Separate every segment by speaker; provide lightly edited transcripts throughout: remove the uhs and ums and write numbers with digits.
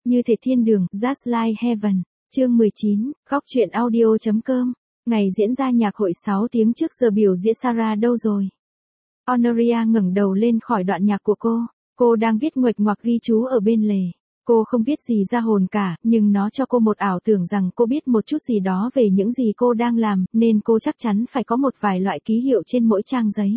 Speaker 1: Như thể thiên đường, Just Like Heaven. Chương 19, Góc truyện audio.com. Ngày diễn ra nhạc hội 6 tiếng trước giờ biểu diễn. Sarah đâu rồi? Honoria ngẩng đầu lên khỏi đoạn nhạc của cô. Cô đang viết nguệch ngoạc ghi chú ở bên lề. Cô không viết gì ra hồn cả, nhưng nó cho cô một ảo tưởng rằng cô biết một chút gì đó về những gì cô đang làm, nên cô chắc chắn phải có một vài loại ký hiệu trên mỗi trang giấy.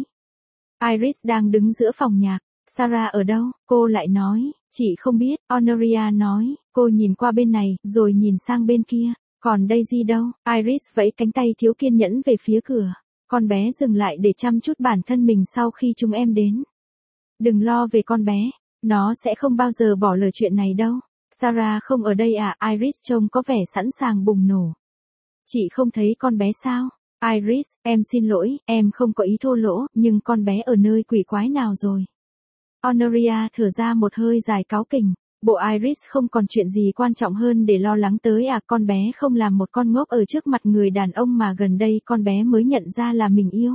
Speaker 1: Iris đang đứng giữa phòng nhạc. Sarah ở đâu? Cô lại nói. Chị không biết, Honoria nói. Cô nhìn qua bên này, rồi nhìn sang bên kia. Còn Daisy đâu? Iris vẫy cánh tay thiếu kiên nhẫn về phía cửa. Con bé dừng lại để chăm chút bản thân mình sau khi chúng em đến. Đừng lo về con bé. Nó sẽ không bao giờ bỏ lỡ chuyện này đâu. Sarah không ở đây à? Iris trông có vẻ sẵn sàng bùng nổ. Chị không thấy con bé sao? Iris, em xin lỗi, em không có ý thô lỗ, nhưng con bé ở nơi quỷ quái nào rồi? Honoria thở ra một hơi dài cáu kỉnh. Bộ Iris không còn chuyện gì quan trọng hơn để lo lắng tới à? Con bé không làm một con ngốc ở trước mặt người đàn ông mà gần đây con bé mới nhận ra là mình yêu.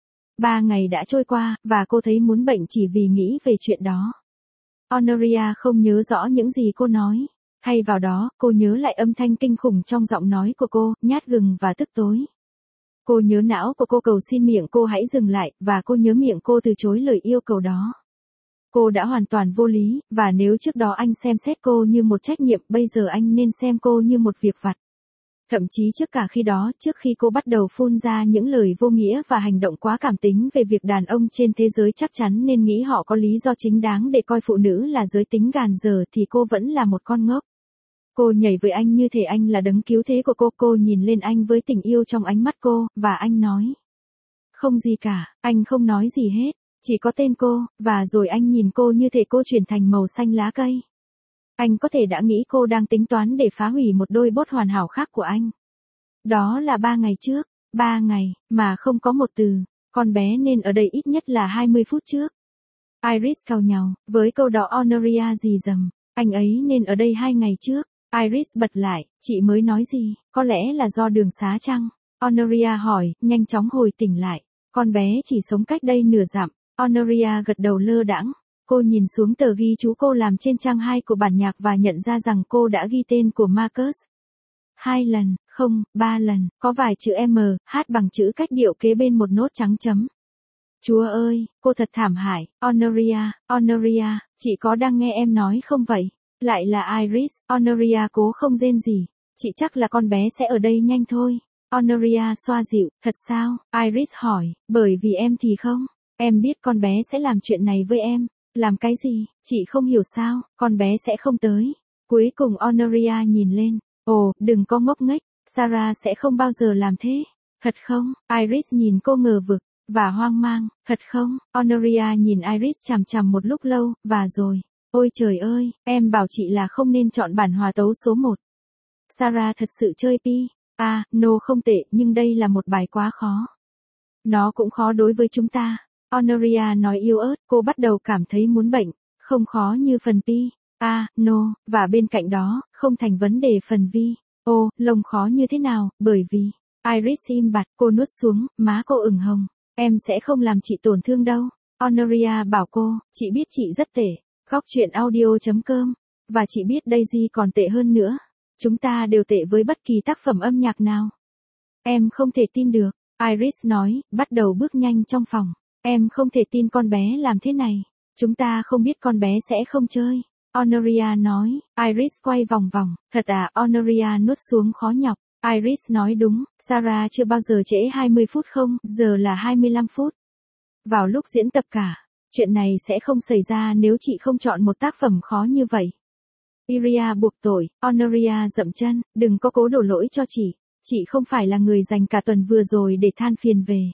Speaker 1: 3 ngày đã trôi qua, và cô thấy muốn bệnh chỉ vì nghĩ về chuyện đó. Honoria không nhớ rõ những gì cô nói. Thay vào đó, cô nhớ lại âm thanh kinh khủng trong giọng nói của cô, nhát gừng và tức tối. Cô nhớ não của cô cầu xin miệng cô hãy dừng lại, và cô nhớ miệng cô từ chối lời yêu cầu đó. Cô đã hoàn toàn vô lý, và nếu trước đó anh xem xét cô như một trách nhiệm, bây giờ anh nên xem cô như một việc vặt. Thậm chí trước cả khi đó, trước khi cô bắt đầu phun ra những lời vô nghĩa và hành động quá cảm tính về việc đàn ông trên thế giới chắc chắn nên nghĩ họ có lý do chính đáng để coi phụ nữ là giới tính gàn dở, thì cô vẫn là một con ngốc. Cô nhảy với anh như thể anh là đấng cứu thế của cô. Cô nhìn lên anh với tình yêu trong ánh mắt cô, và anh nói. Không gì cả, anh không nói gì hết, chỉ có tên cô, và rồi anh nhìn cô như thể cô chuyển thành màu xanh lá cây. Anh có thể đã nghĩ cô đang tính toán để phá hủy một đôi bốt hoàn hảo khác của anh. Đó là 3 ngày trước, 3 ngày, mà không có một từ. Con bé nên ở đây ít nhất là 20 phút trước. Iris cau nhàu, với câu đó Honoria rì rầm. Anh ấy nên ở đây 2 ngày trước. Iris bật lại, chị mới nói gì? Có lẽ là do đường xá chăng? Honoria hỏi, nhanh chóng hồi tỉnh lại. Con bé chỉ sống cách đây nửa dặm. Honoria gật đầu lơ đãng. Cô nhìn xuống tờ ghi chú cô làm trên trang 2 của bản nhạc và nhận ra rằng cô đã ghi tên của Marcus 2 lần, không, 3 lần, có vài chữ M, H bằng chữ cách điệu kế bên một nốt trắng chấm. Chúa ơi, cô thật thảm hại. Honoria, chị có đang nghe em nói không vậy? Lại là Iris. Honoria cố không rên gì. Chị chắc là con bé sẽ ở đây nhanh thôi. Honoria xoa dịu, thật sao? Iris hỏi, bởi vì em thì không. Em biết con bé sẽ làm chuyện này với em. Làm cái gì? Chị không hiểu sao, con bé sẽ không tới. Cuối cùng Honoria nhìn lên. Ồ, đừng có ngốc nghếch, Sarah sẽ không bao giờ làm thế. Thật không? Iris nhìn cô ngờ vực và hoang mang. Thật không? Honoria nhìn Iris chằm chằm một lúc lâu, và rồi. Ôi trời ơi, em bảo chị là không nên chọn bản hòa tấu số 1. Sarah thật sự chơi pi. À, no không tệ, nhưng đây là một bài quá khó. Nó cũng khó đối với chúng ta. Honoria nói yếu ớt, cô bắt đầu cảm thấy muốn bệnh. Không khó như phần pi. À, no, và bên cạnh đó, không thành vấn đề phần vi. Ô, lông khó như thế nào, bởi vì. Iris im bặt, cô nuốt xuống, má cô ửng hồng. Em sẽ không làm chị tổn thương đâu. Honoria bảo cô, chị biết chị rất tệ. Góc truyện audio.com. Và chị biết Daisy còn tệ hơn nữa. Chúng ta đều tệ với bất kỳ tác phẩm âm nhạc nào. Em không thể tin được. Iris nói, bắt đầu bước nhanh trong phòng. Em không thể tin con bé làm thế này. Chúng ta không biết con bé sẽ không chơi. Honoria nói. Iris quay vòng vòng. Thật à? Honoria nuốt xuống khó nhọc. Iris nói đúng. Sarah chưa bao giờ trễ 20 phút không, giờ là 25 phút. Vào lúc diễn tập cả. Chuyện này sẽ không xảy ra nếu chị không chọn một tác phẩm khó như vậy. Iria buộc tội. Honoria dậm chân. Đừng có cố đổ lỗi cho chị. Chị không phải là người dành cả tuần vừa rồi để than phiền về.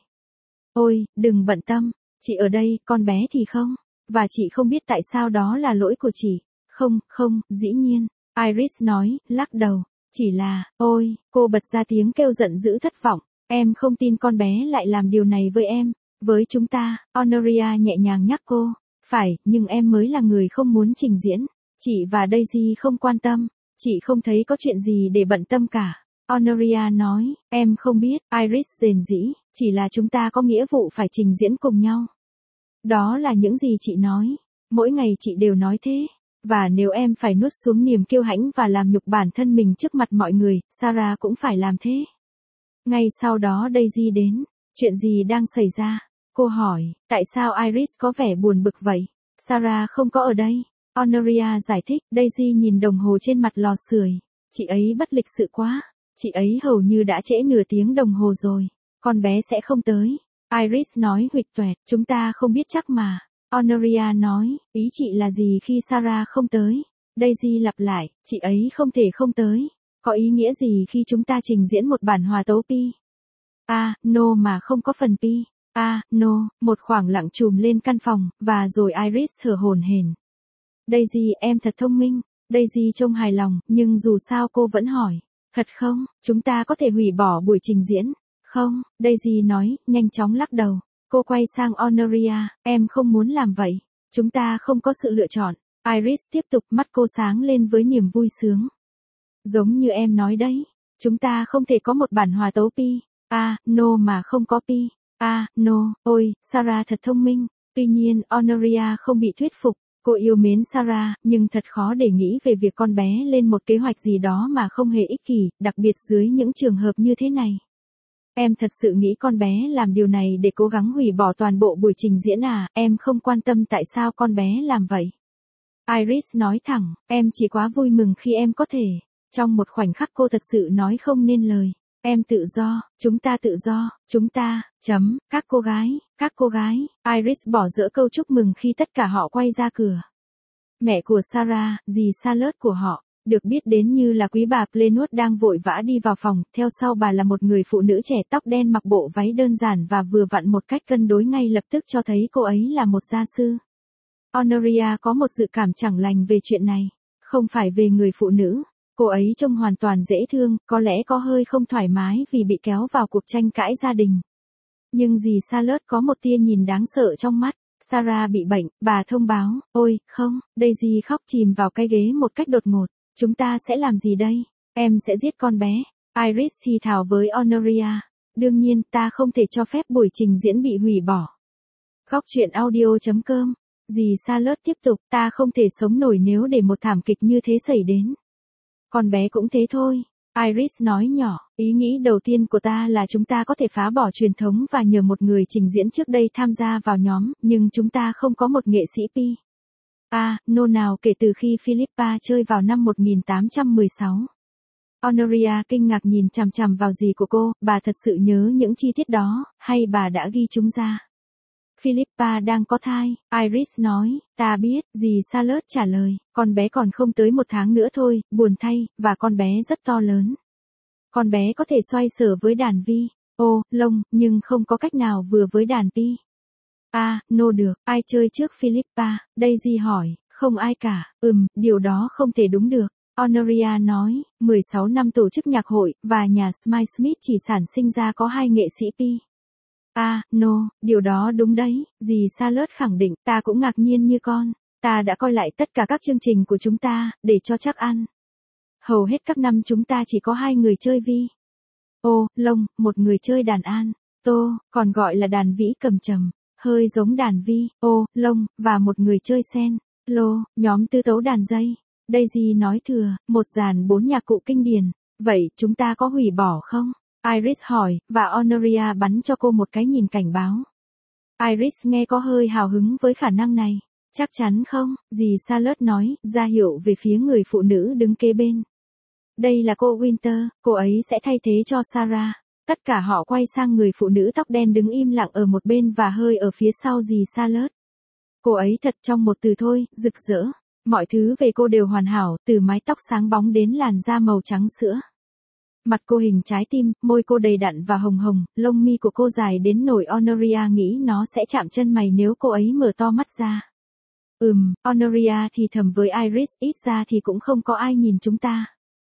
Speaker 1: Ôi, đừng bận tâm. Chị ở đây, con bé thì không. Và chị không biết tại sao đó là lỗi của chị. Không, dĩ nhiên. Iris nói, lắc đầu. Chỉ là, ôi, cô bật ra tiếng kêu giận dữ thất vọng. Em không tin con bé lại làm điều này với em. Với chúng ta, Honoria nhẹ nhàng nhắc cô. Phải, nhưng em mới là người không muốn trình diễn. Chị và Daisy không quan tâm. Chị không thấy có chuyện gì để bận tâm cả. Honoria nói, em không biết. Iris rền rĩ, chỉ là chúng ta có nghĩa vụ phải trình diễn cùng nhau. Đó là những gì chị nói. Mỗi ngày chị đều nói thế. Và nếu em phải nuốt xuống niềm kiêu hãnh và làm nhục bản thân mình trước mặt mọi người, Sarah cũng phải làm thế. Ngay sau đó Daisy đến. Chuyện gì đang xảy ra? Cô hỏi, tại sao Iris có vẻ buồn bực vậy? Sarah không có ở đây. Honoria giải thích, Daisy nhìn đồng hồ trên mặt lò sưởi. Chị ấy bất lịch sự quá. Chị ấy hầu như đã trễ nửa tiếng đồng hồ rồi. Con bé sẽ không tới. Iris nói huỵch toẹt, chúng ta không biết chắc mà. Honoria nói, ý chị là gì khi Sarah không tới? Daisy lặp lại, chị ấy không thể không tới. Có ý nghĩa gì khi chúng ta trình diễn một bản hòa tấu pi? No mà không có phần pi. No, một khoảng lặng trùm lên căn phòng, và rồi Iris thở hổn hển. Daisy, em thật thông minh. Daisy trông hài lòng, nhưng dù sao cô vẫn hỏi. Thật không, chúng ta có thể hủy bỏ buổi trình diễn. Không, Daisy nói, nhanh chóng lắc đầu. Cô quay sang Honoria, em không muốn làm vậy. Chúng ta không có sự lựa chọn. Iris tiếp tục, mắt cô sáng lên với niềm vui sướng. Giống như em nói đấy, chúng ta không thể có một bản hòa tấu pi. No mà không có pi. No, ôi, Sarah thật thông minh. Tuy nhiên, Honoria không bị thuyết phục. Cô yêu mến Sarah, nhưng thật khó để nghĩ về việc con bé lên một kế hoạch gì đó mà không hề ích kỷ, đặc biệt dưới những trường hợp như thế này. Em thật sự nghĩ con bé làm điều này để cố gắng hủy bỏ toàn bộ buổi trình diễn à? Em không quan tâm tại sao con bé làm vậy. Iris nói thẳng, em chỉ quá vui mừng khi em có thể. Trong một khoảnh khắc cô thật sự nói không nên lời. Em tự do, chúng ta tự do, chúng ta, các cô gái. Iris bỏ dỡ câu chúc mừng khi tất cả họ quay ra cửa. Mẹ của Sarah, dì Charlotte của họ, được biết đến như là quý bà Plenwood đang vội vã đi vào phòng, theo sau bà là một người phụ nữ trẻ tóc đen mặc bộ váy đơn giản và vừa vặn một cách cân đối ngay lập tức cho thấy cô ấy là một gia sư. Honoria có một dự cảm chẳng lành về chuyện này, không phải về người phụ nữ. Cô ấy trông hoàn toàn dễ thương, có lẽ có hơi không thoải mái vì bị kéo vào cuộc tranh cãi gia đình. Nhưng dì Charlotte có một tia nhìn đáng sợ trong mắt. Sarah bị bệnh, bà thông báo, ôi, không, Daisy khóc chìm vào cái ghế một cách đột ngột. Chúng ta sẽ làm gì đây? Em sẽ giết con bé. Iris thì thào với Honoria. Đương nhiên, ta không thể cho phép buổi trình diễn bị hủy bỏ. Góc truyện audio.com. Dì Charlotte tiếp tục, ta không thể sống nổi nếu để một thảm kịch như thế xảy đến. Con bé cũng thế thôi. Iris nói nhỏ, ý nghĩ đầu tiên của ta là chúng ta có thể phá bỏ truyền thống và nhờ một người trình diễn trước đây tham gia vào nhóm, nhưng chúng ta không có một nghệ sĩ pi. No nào kể từ khi Philippa chơi vào năm 1816. Honoria kinh ngạc nhìn chằm chằm vào dì của cô, bà thật sự nhớ những chi tiết đó, hay bà đã ghi chúng ra? Philippa đang có thai, Iris nói, ta biết, dì Charlotte trả lời, con bé còn không tới 1 tháng nữa thôi, buồn thay, và con bé rất to lớn. Con bé có thể xoay sở với đàn vi, lông, nhưng không có cách nào vừa với đàn pi. No được, ai chơi trước Philippa? Daisy hỏi, không ai cả, điều đó không thể đúng được. Honoria nói, 16 năm tổ chức nhạc hội, và nhà Smile Smith chỉ sản sinh ra có 2 nghệ sĩ pi. No, điều đó đúng đấy, dì Charlotte khẳng định, ta cũng ngạc nhiên như con. Ta đã coi lại tất cả các chương trình của chúng ta, để cho chắc ăn. Hầu hết các năm chúng ta chỉ có 2 người chơi vi. Lông, một người chơi đàn an, còn gọi là đàn vĩ cầm trầm, hơi giống đàn vi, lông, và một người chơi sen, lô, nhóm tứ tấu đàn dây. Daisy nói thừa, một dàn 4 nhạc cụ kinh điển. Vậy, chúng ta có hủy bỏ không? Iris hỏi, và Honoria bắn cho cô một cái nhìn cảnh báo. Iris nghe có hơi hào hứng với khả năng này. Chắc chắn không, dì Charlotte nói, ra hiệu về phía người phụ nữ đứng kế bên. Đây là cô Winter, cô ấy sẽ thay thế cho Sarah. Tất cả họ quay sang người phụ nữ tóc đen đứng im lặng ở một bên và hơi ở phía sau dì Charlotte. Cô ấy thật trong một từ thôi, rực rỡ. Mọi thứ về cô đều hoàn hảo, từ mái tóc sáng bóng đến làn da màu trắng sữa. Mặt cô hình trái tim, môi cô đầy đặn và hồng hồng, lông mi của cô dài đến nỗi Honoria nghĩ nó sẽ chạm chân mày nếu cô ấy mở to mắt ra. Honoria thì thầm với Iris, ít ra thì cũng không có ai nhìn chúng ta.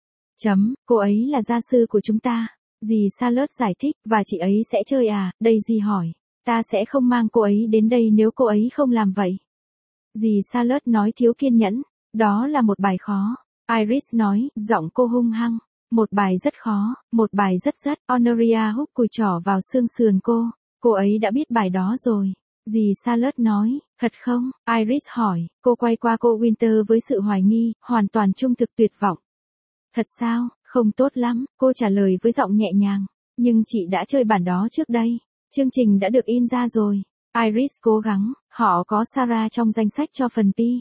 Speaker 1: Cô ấy là gia sư của chúng ta. Dì Charlotte giải thích, và chị ấy sẽ chơi à? Daisy hỏi. Ta sẽ không mang cô ấy đến đây nếu cô ấy không làm vậy. Dì Charlotte nói thiếu kiên nhẫn. Đó là một bài khó. Iris nói, giọng cô hung hăng. Một bài rất khó, một bài rất. Honoria húc cùi trỏ vào xương sườn cô. Cô ấy đã biết bài đó rồi. Dì Charlotte nói, thật không? Iris hỏi, cô quay qua cô Winter với sự hoài nghi, hoàn toàn trung thực tuyệt vọng. Thật sao, không tốt lắm, cô trả lời với giọng nhẹ nhàng. Nhưng chị đã chơi bản đó trước đây. Chương trình đã được in ra rồi. Iris cố gắng, họ có Sarah trong danh sách cho phần P.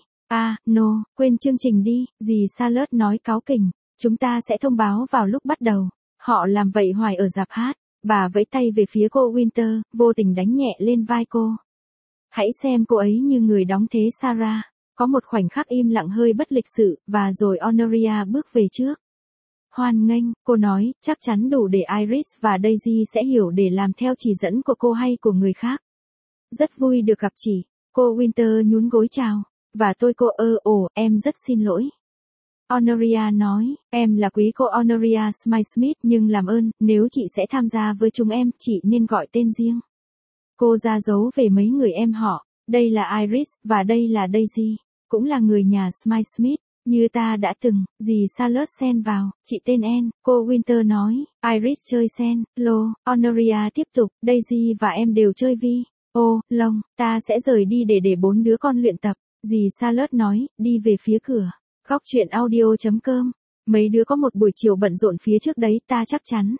Speaker 1: No, quên chương trình đi, dì Charlotte nói cáu kỉnh. Chúng ta sẽ thông báo vào lúc bắt đầu. Họ làm vậy hoài ở rạp hát. Bà vẫy tay về phía cô Winter, vô tình đánh nhẹ lên vai cô. Hãy xem cô ấy như người đóng thế Sarah. Có một khoảnh khắc im lặng hơi bất lịch sự, và rồi Honoria bước về trước. Hoan nghênh, cô nói, chắc chắn đủ để Iris và Daisy sẽ hiểu để làm theo chỉ dẫn của cô hay của người khác. Rất vui được gặp chị. Cô Winter nhún gối chào. Và tôi cô em rất xin lỗi. Honoria nói, em là quý cô Honoria Smith nhưng làm ơn, nếu chị sẽ tham gia với chúng em, chị nên gọi tên riêng. Cô ra dấu về mấy người em họ, đây là Iris, và đây là Daisy, cũng là người nhà Smith. Như ta đã từng, dì Charlotte xen vào, chị tên En, cô Winter nói, Iris chơi sen, lô, Honoria tiếp tục, Daisy và em đều chơi vi. Lông, ta sẽ rời đi để 4 đứa con luyện tập, dì Charlotte nói, đi về phía cửa. Góc chuyện audio.com, mấy đứa có một buổi chiều bận rộn phía trước đấy ta chắc chắn.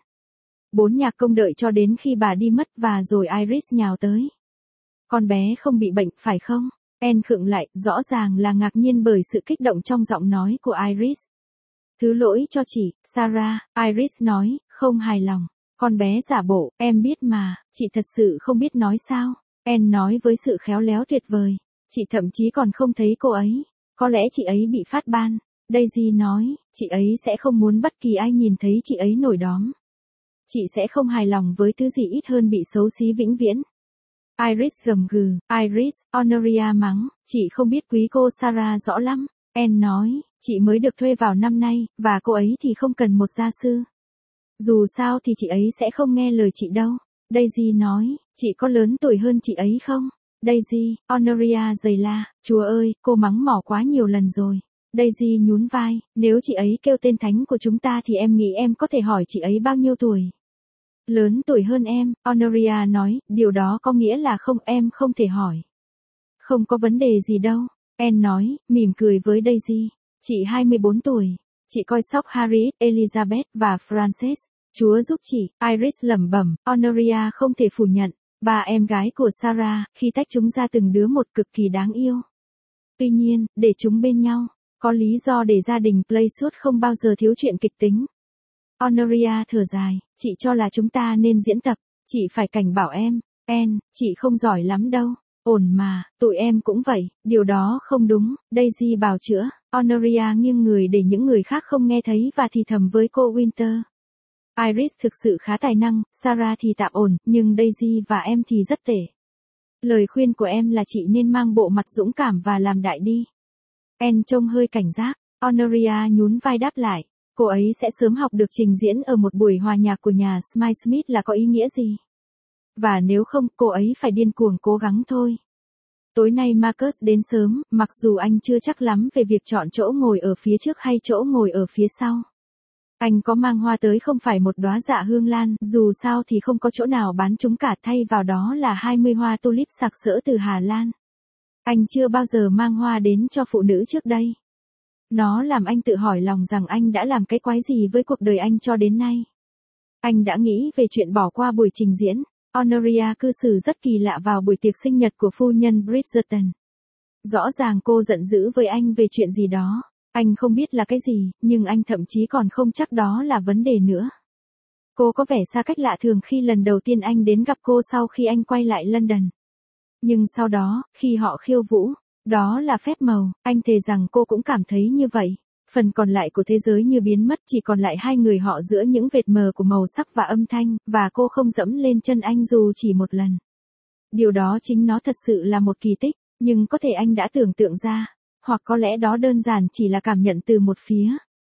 Speaker 1: 4 nhạc công đợi cho đến khi bà đi mất và rồi Iris nhào tới. Con bé không bị bệnh phải không? En khựng lại, rõ ràng là ngạc nhiên bởi sự kích động trong giọng nói của Iris. Thứ lỗi cho chị, Sarah, Iris nói, không hài lòng. Con bé giả bộ, em biết mà, chị thật sự không biết nói sao. En nói với sự khéo léo tuyệt vời. Chị thậm chí còn không thấy cô ấy. Có lẽ chị ấy bị phát ban. Daisy nói, chị ấy sẽ không muốn bất kỳ ai nhìn thấy chị ấy nổi đóm. Chị sẽ không hài lòng với thứ gì ít hơn bị xấu xí vĩnh viễn. Iris gầm gừ, Iris, Honoria mắng, chị không biết quý cô Sarah rõ lắm. En nói, chị mới được thuê vào năm nay, và cô ấy thì không cần một gia sư. Dù sao thì chị ấy sẽ không nghe lời chị đâu. Daisy nói, chị có lớn tuổi hơn chị ấy không? Daisy, Honoria giày la, chúa ơi, cô mắng mỏ quá nhiều lần rồi. Daisy nhún vai, nếu chị ấy kêu tên thánh của chúng ta thì em nghĩ em có thể hỏi chị ấy bao nhiêu tuổi. Lớn tuổi hơn em, Honoria nói, điều đó có nghĩa là không em không thể hỏi. Không có vấn đề gì đâu, En nói, mỉm cười với Daisy. Chị 24 tuổi, chị coi sóc Harriet, Elizabeth và Frances. Chúa giúp chị, Iris lẩm bẩm, Honoria không thể phủ nhận. Ba em gái của Sarah, khi tách chúng ra từng đứa một cực kỳ đáng yêu. Tuy nhiên, để chúng bên nhau, có lý do để gia đình Playsuit không bao giờ thiếu chuyện kịch tính. Honoria thở dài, chị cho là chúng ta nên diễn tập, chị phải cảnh bảo em, En, chị không giỏi lắm đâu. Ổn mà, tụi em cũng vậy, điều đó không đúng, Daisy bào chữa. Honoria nghiêng người để những người khác không nghe thấy và thì thầm với cô Winter. Iris thực sự khá tài năng, Sarah thì tạm ổn, nhưng Daisy và em thì rất tệ. Lời khuyên của em là chị nên mang bộ mặt dũng cảm và làm đại đi. En trông hơi cảnh giác, Honoria nhún vai đáp lại. Cô ấy sẽ sớm học được trình diễn ở một buổi hòa nhạc của nhà Smith là có ý nghĩa gì. Và nếu không, cô ấy phải điên cuồng cố gắng thôi. Tối nay Marcus đến sớm, mặc dù anh chưa chắc lắm về việc chọn chỗ ngồi ở phía trước hay chỗ ngồi ở phía sau. Anh có mang hoa tới không phải một đóa dạ hương lan, dù sao thì không có chỗ nào bán chúng cả, thay vào đó là 20 hoa tulip sặc sỡ từ Hà Lan. Anh chưa bao giờ mang hoa đến cho phụ nữ trước đây. Nó làm anh tự hỏi lòng rằng anh đã làm cái quái gì với cuộc đời anh cho đến nay. Anh đã nghĩ về chuyện bỏ qua buổi trình diễn. Honoria cư xử rất kỳ lạ vào buổi tiệc sinh nhật của phu nhân Bridgerton. Rõ ràng cô giận dữ với anh về chuyện gì đó. Anh không biết là cái gì, nhưng anh thậm chí còn không chắc đó là vấn đề nữa. Cô có vẻ xa cách lạ thường khi lần đầu tiên anh đến gặp cô sau khi anh quay lại London. Nhưng sau đó, khi họ khiêu vũ, đó là phép màu, anh thề rằng cô cũng cảm thấy như vậy. Phần còn lại của thế giới như biến mất, chỉ còn lại hai người họ giữa những vệt mờ của màu sắc và âm thanh, và cô không dẫm lên chân anh dù chỉ một lần. Điều đó chính nó thật sự là một kỳ tích, nhưng có thể anh đã tưởng tượng ra, hoặc có lẽ đó đơn giản chỉ là cảm nhận từ một phía.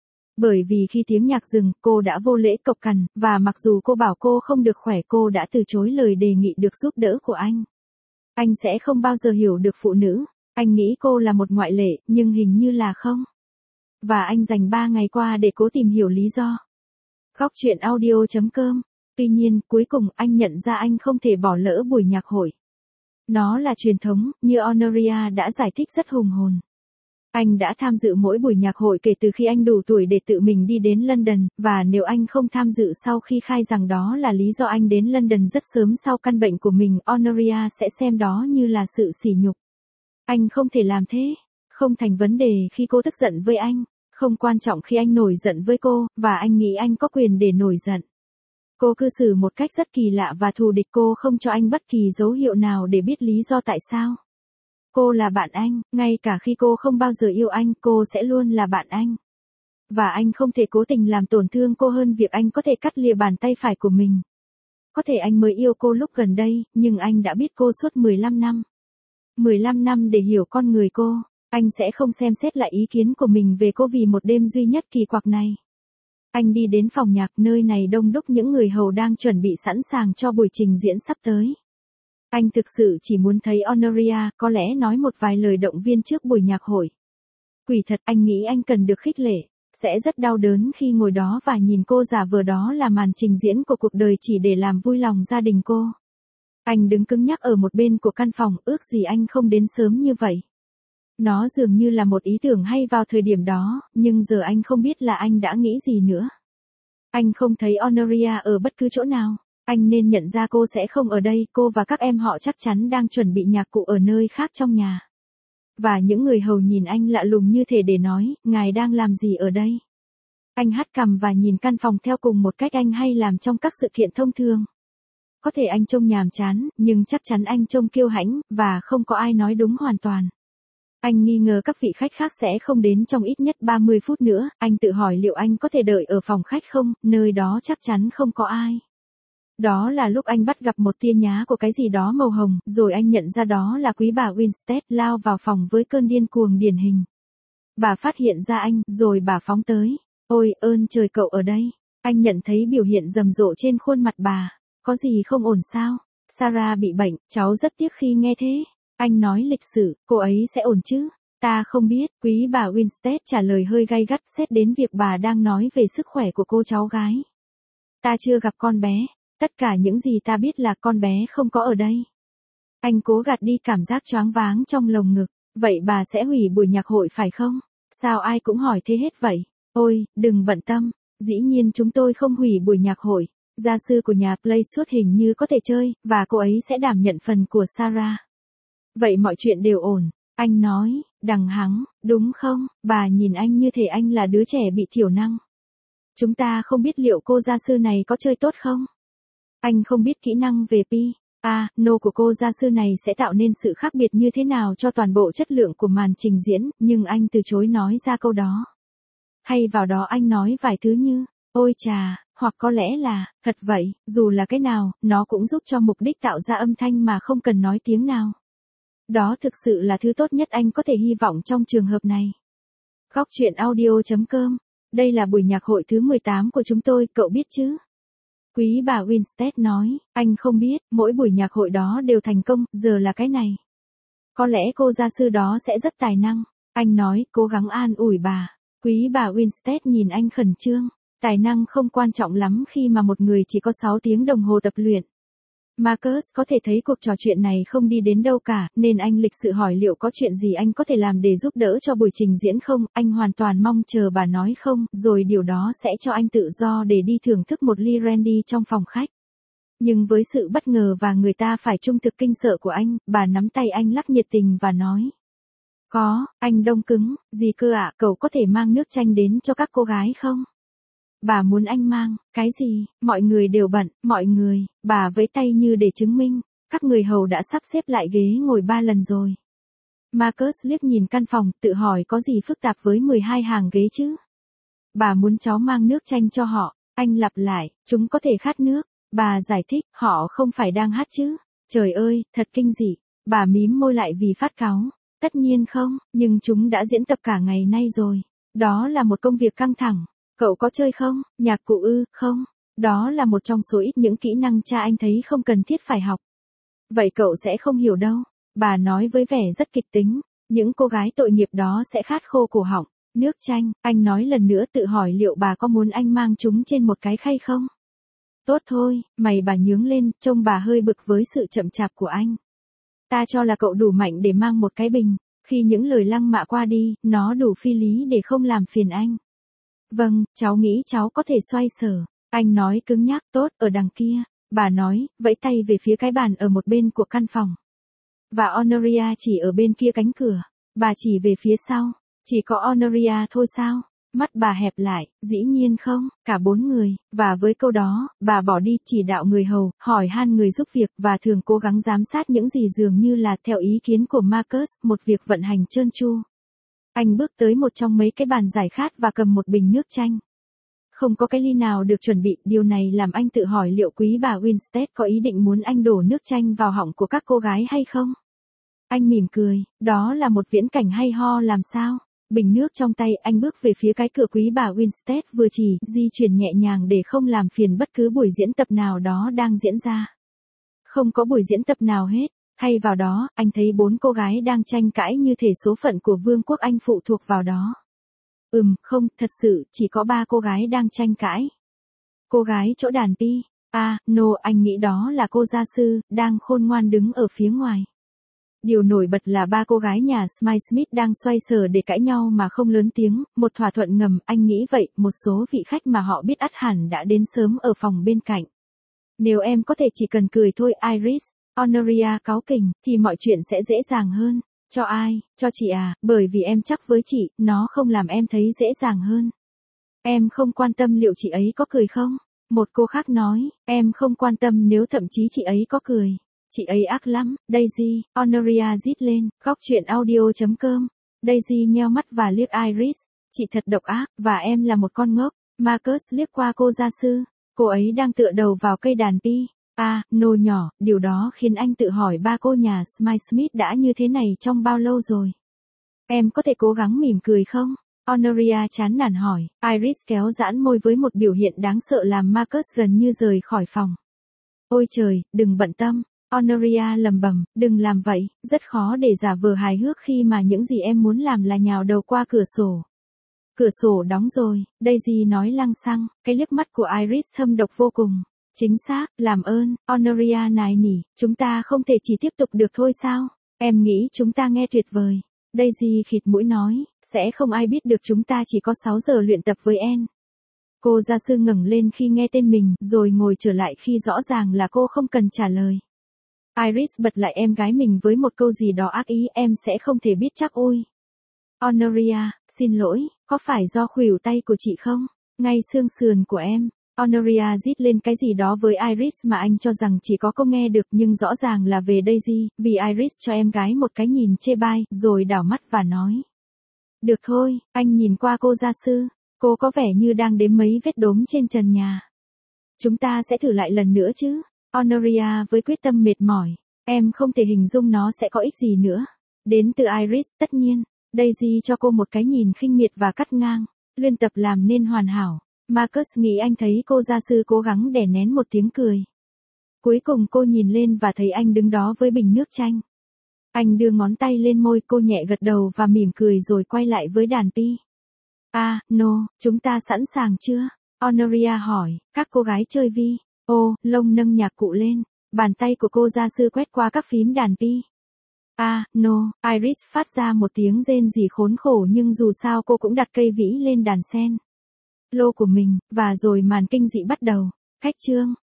Speaker 1: Bởi vì khi tiếng nhạc dừng, cô đã vô lễ cộc cằn, và mặc dù cô bảo cô không được khỏe, cô đã từ chối lời đề nghị được giúp đỡ của anh. Anh sẽ không bao giờ hiểu được phụ nữ. Anh nghĩ cô là một ngoại lệ, nhưng hình như là không. Và anh dành 3 ngày qua để cố tìm hiểu lý do. Góc chuyện audio.com. Tuy nhiên, cuối cùng anh nhận ra anh không thể bỏ lỡ buổi nhạc hội. Nó là truyền thống, như Honoria đã giải thích rất hùng hồn. Anh đã tham dự mỗi buổi nhạc hội kể từ khi anh đủ tuổi để tự mình đi đến London, và nếu anh không tham dự sau khi khai rằng đó là lý do anh đến London rất sớm sau căn bệnh của mình, Honoria sẽ xem đó như là sự sỉ nhục. Anh không thể làm thế. Không thành vấn đề khi cô tức giận với anh. Không quan trọng khi anh nổi giận với cô, và anh nghĩ anh có quyền để nổi giận. Cô cư xử một cách rất kỳ lạ và thù địch, cô không cho anh bất kỳ dấu hiệu nào để biết lý do tại sao. Cô là bạn anh, ngay cả khi cô không bao giờ yêu anh, cô sẽ luôn là bạn anh. Và anh không thể cố tình làm tổn thương cô hơn việc anh có thể cắt lìa bàn tay phải của mình. Có thể anh mới yêu cô lúc gần đây, nhưng anh đã biết cô suốt 15 năm. 15 năm để hiểu con người cô. Anh sẽ không xem xét lại ý kiến của mình về cô vì một đêm duy nhất kỳ quặc này. Anh đi đến phòng nhạc, nơi này đông đúc những người hầu đang chuẩn bị sẵn sàng cho buổi trình diễn sắp tới. Anh thực sự chỉ muốn thấy Honoria, có lẽ nói một vài lời động viên trước buổi nhạc hội. Quỷ thật, anh nghĩ anh cần được khích lệ. Sẽ rất đau đớn khi ngồi đó và nhìn cô giả vờ đó là màn trình diễn của cuộc đời chỉ để làm vui lòng gia đình cô. Anh đứng cứng nhắc ở một bên của căn phòng, ước gì anh không đến sớm như vậy. Nó dường như là một ý tưởng hay vào thời điểm đó, nhưng giờ anh không biết là anh đã nghĩ gì nữa. Anh không thấy Honoria ở bất cứ chỗ nào. Anh nên nhận ra cô sẽ không ở đây, cô và các em họ chắc chắn đang chuẩn bị nhạc cụ ở nơi khác trong nhà. Và những người hầu nhìn anh lạ lùng như thể để nói, ngài đang làm gì ở đây? Anh hất cằm và nhìn căn phòng theo cùng một cách anh hay làm trong các sự kiện thông thường. Có thể anh trông nhàm chán, nhưng chắc chắn anh trông kiêu hãnh, và không có ai nói đúng hoàn toàn. Anh nghi ngờ các vị khách khác sẽ không đến trong ít nhất 30 phút nữa, anh tự hỏi liệu anh có thể đợi ở phòng khách không, nơi đó chắc chắn không có ai. Đó là lúc anh bắt gặp một tia nhá của cái gì đó màu hồng, rồi anh nhận ra đó là quý bà Winstead lao vào phòng với cơn điên cuồng điển hình. Bà phát hiện ra anh, rồi bà phóng tới. Ôi, ơn trời, cậu ở đây. Anh nhận thấy biểu hiện rầm rộ trên khuôn mặt bà. Có gì không ổn sao? Sarah bị bệnh, cháu rất tiếc khi nghe thế. Anh nói lịch sự, cô ấy sẽ ổn chứ? Ta không biết, quý bà Winstead trả lời hơi gay gắt xét đến việc bà đang nói về sức khỏe của cô cháu gái. Ta chưa gặp con bé. Tất cả những gì ta biết là con bé không có ở đây. Anh cố gạt đi cảm giác choáng váng trong lồng ngực. Vậy bà sẽ hủy buổi nhạc hội phải không? Sao ai cũng hỏi thế hết vậy? Ôi, đừng bận tâm. Dĩ nhiên chúng tôi không hủy buổi nhạc hội. Gia sư của nhà Playsuit hình như có thể chơi, và cô ấy sẽ đảm nhận phần của Sarah. Vậy mọi chuyện đều ổn. Anh nói, đằng hắng, đúng không? Bà nhìn anh như thể anh là đứa trẻ bị thiểu năng. Chúng ta không biết liệu cô gia sư này có chơi tốt không? Anh không biết kỹ năng về piano của cô gia sư này sẽ tạo nên sự khác biệt như thế nào cho toàn bộ chất lượng của màn trình diễn, nhưng anh từ chối nói ra câu đó. Hay vào đó anh nói vài thứ như, ôi chà, hoặc có lẽ là, thật vậy, dù là cái nào, nó cũng giúp cho mục đích tạo ra âm thanh mà không cần nói tiếng nào. Đó thực sự là thứ tốt nhất anh có thể hy vọng trong trường hợp này. Góc truyện audio.com. Đây là buổi nhạc hội thứ 18 của chúng tôi, cậu biết chứ? Quý bà Winstead nói, anh không biết, mỗi buổi nhạc hội đó đều thành công, giờ là cái này. Có lẽ cô gia sư đó sẽ rất tài năng. Anh nói, cố gắng an ủi bà. Quý bà Winstead nhìn anh khẩn trương. Tài năng không quan trọng lắm khi mà một người chỉ có 6 tiếng đồng hồ tập luyện. Marcus có thể thấy cuộc trò chuyện này không đi đến đâu cả, nên anh lịch sự hỏi liệu có chuyện gì anh có thể làm để giúp đỡ cho buổi trình diễn không. Anh hoàn toàn mong chờ bà nói không, rồi điều đó sẽ cho anh tự do để đi thưởng thức một ly brandy trong phòng khách. Nhưng với sự bất ngờ và người ta phải trung thực kinh sợ của anh, bà nắm tay anh lắc nhiệt tình và nói. Có, anh đông cứng, gì cơ ạ, cậu có thể mang nước chanh đến cho các cô gái không? Bà muốn anh mang, cái gì, mọi người đều bận, mọi người, bà với tay như để chứng minh, các người hầu đã sắp xếp lại ghế ngồi 3 lần rồi. Marcus liếc nhìn căn phòng, tự hỏi có gì phức tạp với 12 hàng ghế chứ? Bà muốn cháu mang nước chanh cho họ, anh lặp lại, chúng có thể khát nước, bà giải thích, họ không phải đang hát chứ? Trời ơi, thật kinh dị, bà mím môi lại vì phát cáu, tất nhiên không, nhưng chúng đã diễn tập cả ngày nay rồi, đó là một công việc căng thẳng. Cậu có chơi không? Nhạc cụ ư? Không. Đó là một trong số ít những kỹ năng cha anh thấy không cần thiết phải học. Vậy cậu sẽ không hiểu đâu. Bà nói với vẻ rất kịch tính. Những cô gái tội nghiệp đó sẽ khát khô cổ họng. Nước chanh, anh nói lần nữa tự hỏi liệu bà có muốn anh mang chúng trên một cái khay không? Tốt thôi, mày bà nhướng lên, trông bà hơi bực với sự chậm chạp của anh. Ta cho là cậu đủ mạnh để mang một cái bình. Khi những lời lăng mạ qua đi, nó đủ phi lý để không làm phiền anh. Vâng, cháu nghĩ cháu có thể xoay sở. Anh nói cứng nhắc, tốt, ở đằng kia. Bà nói, vẫy tay về phía cái bàn ở một bên của căn phòng. Và Honoria chỉ ở bên kia cánh cửa. Bà chỉ về phía sau. Chỉ có Honoria thôi sao? Mắt bà hẹp lại, dĩ nhiên không, cả 4 người, và với câu đó, bà bỏ đi chỉ đạo người hầu, hỏi han người giúp việc và thường cố gắng giám sát những gì dường như là theo ý kiến của Marcus, một việc vận hành trơn tru. Anh bước tới một trong mấy cái bàn giải khát và cầm một bình nước chanh. Không có cái ly nào được chuẩn bị, điều này làm anh tự hỏi liệu quý bà Winstead có ý định muốn anh đổ nước chanh vào họng của các cô gái hay không? Anh mỉm cười, đó là một viễn cảnh hay ho làm sao? Bình nước trong tay, anh bước về phía cái cửa quý bà Winstead vừa chỉ, di chuyển nhẹ nhàng để không làm phiền bất cứ buổi diễn tập nào đó đang diễn ra. Không có buổi diễn tập nào hết. Thay vào đó, anh thấy 4 cô gái đang tranh cãi như thể số phận của vương quốc Anh phụ thuộc vào đó. Không, thật sự, chỉ có 3 cô gái đang tranh cãi. Cô gái chỗ đàn pi. Anh nghĩ đó là cô gia sư, đang khôn ngoan đứng ở phía ngoài. Điều nổi bật là 3 cô gái nhà Smith đang xoay sở để cãi nhau mà không lớn tiếng, một thỏa thuận ngầm, anh nghĩ vậy, một số vị khách mà họ biết ắt hẳn đã đến sớm ở phòng bên cạnh. Nếu em có thể chỉ cần cười thôi Iris, Honoria cáu kỉnh, thì mọi chuyện sẽ dễ dàng hơn. Cho ai? Cho chị à, bởi vì em chắc với chị, nó không làm em thấy dễ dàng hơn. Em không quan tâm liệu chị ấy có cười không? Một cô khác nói, em không quan tâm nếu thậm chí chị ấy có cười. Chị ấy ác lắm, Daisy, Honoria rít lên, góc chuyện audio.com. Daisy nheo mắt và liếc Iris, chị thật độc ác, và em là một con ngốc. Marcus liếc qua cô gia sư, cô ấy đang tựa đầu vào cây đàn pi. Nhỏ, điều đó khiến anh tự hỏi 3 cô nhà Smith đã như thế này trong bao lâu rồi. Em có thể cố gắng mỉm cười không? Honoria chán nản hỏi, Iris kéo giãn môi với một biểu hiện đáng sợ làm Marcus gần như rời khỏi phòng. Ôi trời, đừng bận tâm. Honoria lầm bầm, đừng làm vậy, rất khó để giả vờ hài hước khi mà những gì em muốn làm là nhào đầu qua cửa sổ. Cửa sổ đóng rồi, Daisy nói lăng xăng, cái liếc mắt của Iris thâm độc vô cùng. Chính xác, làm ơn, Honoria nài nỉ, chúng ta không thể chỉ tiếp tục được thôi sao? Em nghĩ chúng ta nghe tuyệt vời. Daisy khịt mũi nói, sẽ không ai biết được chúng ta chỉ có 6 giờ luyện tập với em. Cô gia sư ngẩng lên khi nghe tên mình, rồi ngồi trở lại khi rõ ràng là cô không cần trả lời. Iris bật lại em gái mình với một câu gì đó ác ý, em sẽ không thể biết chắc ôi. Honoria, xin lỗi, có phải do khuỷu tay của chị không? Ngay xương sườn của em. Honoria rít lên cái gì đó với Iris mà anh cho rằng chỉ có cô nghe được nhưng rõ ràng là về Daisy, vì Iris cho em gái một cái nhìn chê bai, rồi đảo mắt và nói. Được thôi, anh nhìn qua cô gia sư, cô có vẻ như đang đếm mấy vết đốm trên trần nhà. Chúng ta sẽ thử lại lần nữa chứ? Honoria với quyết tâm mệt mỏi, em không thể hình dung nó sẽ có ích gì nữa. Đến từ Iris, tất nhiên. Daisy cho cô một cái nhìn khinh miệt và cắt ngang. Luyện tập làm nên hoàn hảo. Marcus nghĩ anh thấy cô gia sư cố gắng đè nén một tiếng cười. Cuối cùng cô nhìn lên và thấy anh đứng đó với bình nước chanh. Anh đưa ngón tay lên môi, cô nhẹ gật đầu và mỉm cười rồi quay lại với đàn pi. Chúng ta sẵn sàng chưa? Honoria hỏi, các cô gái chơi vi. Lông nâng nhạc cụ lên. Bàn tay của cô gia sư quét qua các phím đàn pi. Iris phát ra một tiếng rên rỉ khốn khổ nhưng dù sao cô cũng đặt cây vĩ lên đàn sen lô của mình, và rồi màn kinh dị bắt đầu. Khách trương,